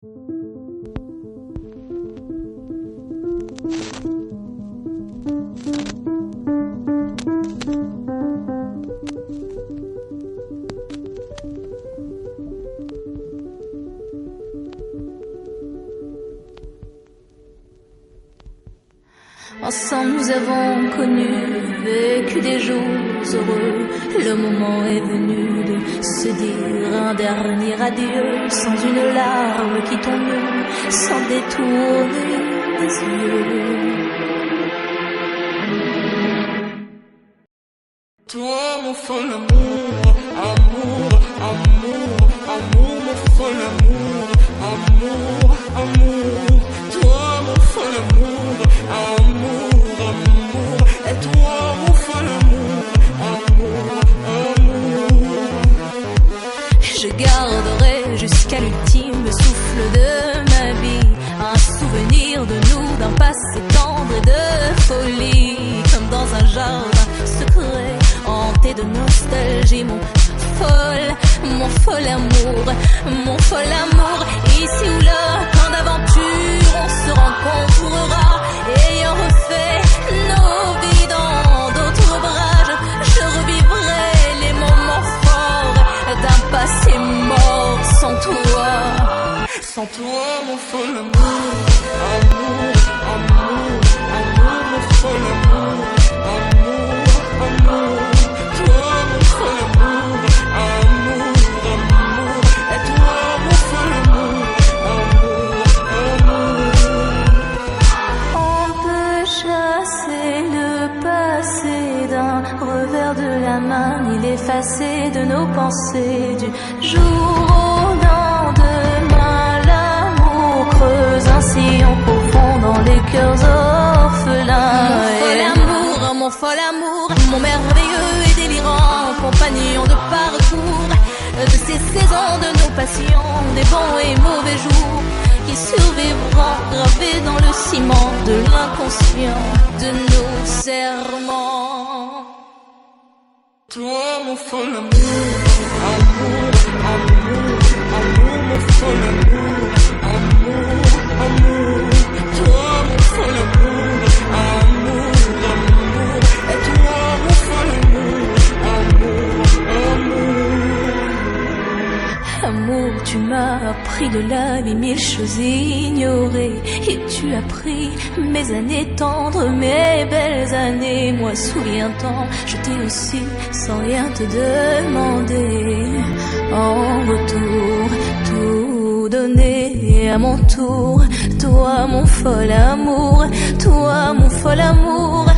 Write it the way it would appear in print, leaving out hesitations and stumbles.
Ensemble nous avons connu, vécu des jours heureux. Le moment est venu de se dire un dernier adieu, sans une larme qui tombe, sans détourner les yeux. Toi mon fol amour, amour, amour, amour, mon fol amour, amour, amour. Toi mon fol amour, amour, amour. Et toi mon fol amour, amour, amour. Je garderai jusqu'à l'ultime souffle de ma vie un souvenir de nous, d'un passé tendre et de folie, comme dans un jardin secret hanté de nostalgie. Mon fol amour, mon fol amour. Ici ou là, plein d'aventures, on se rencontrera, ayant refait nos vies dans d'autres brages. Je revivrai les moments forts d'un passé mort sans toi. Sans toi mon fol amour, amour, amour, amour, mon fol amour, amour, amour. Toi mon fol amour, amour, amour. Et toi mon fol amour, amour, amour. On peut chasser le passé d'un revers de la main, ni l'effacer de nos pensées. Du jour au lendemain, l'amour creuse un sillon profond dans les cœurs orphelins. Mon fol amour, mon merveilleux et délirant compagnon de parcours, de ces saisons, de nos passions, des bons et mauvais jours qui survivront gravés dans le ciment de l'inconscient de nos serments. Toi mon fol amour, amour, amour, amour, mon fol amour, amour, amour. Toi mon fol amour, amour, amour. Et toi mon fol amour, amour, amour. Amour, tu m'as appris de la vie mille choses ignorées, et tu as pris mes années tendres, mes belles années. Moi, souviens-t'en, je t'ai aussi sans rien te demander. En retour, tout donner à mon tour. Toi, mon fol amour, toi, mon fol amour.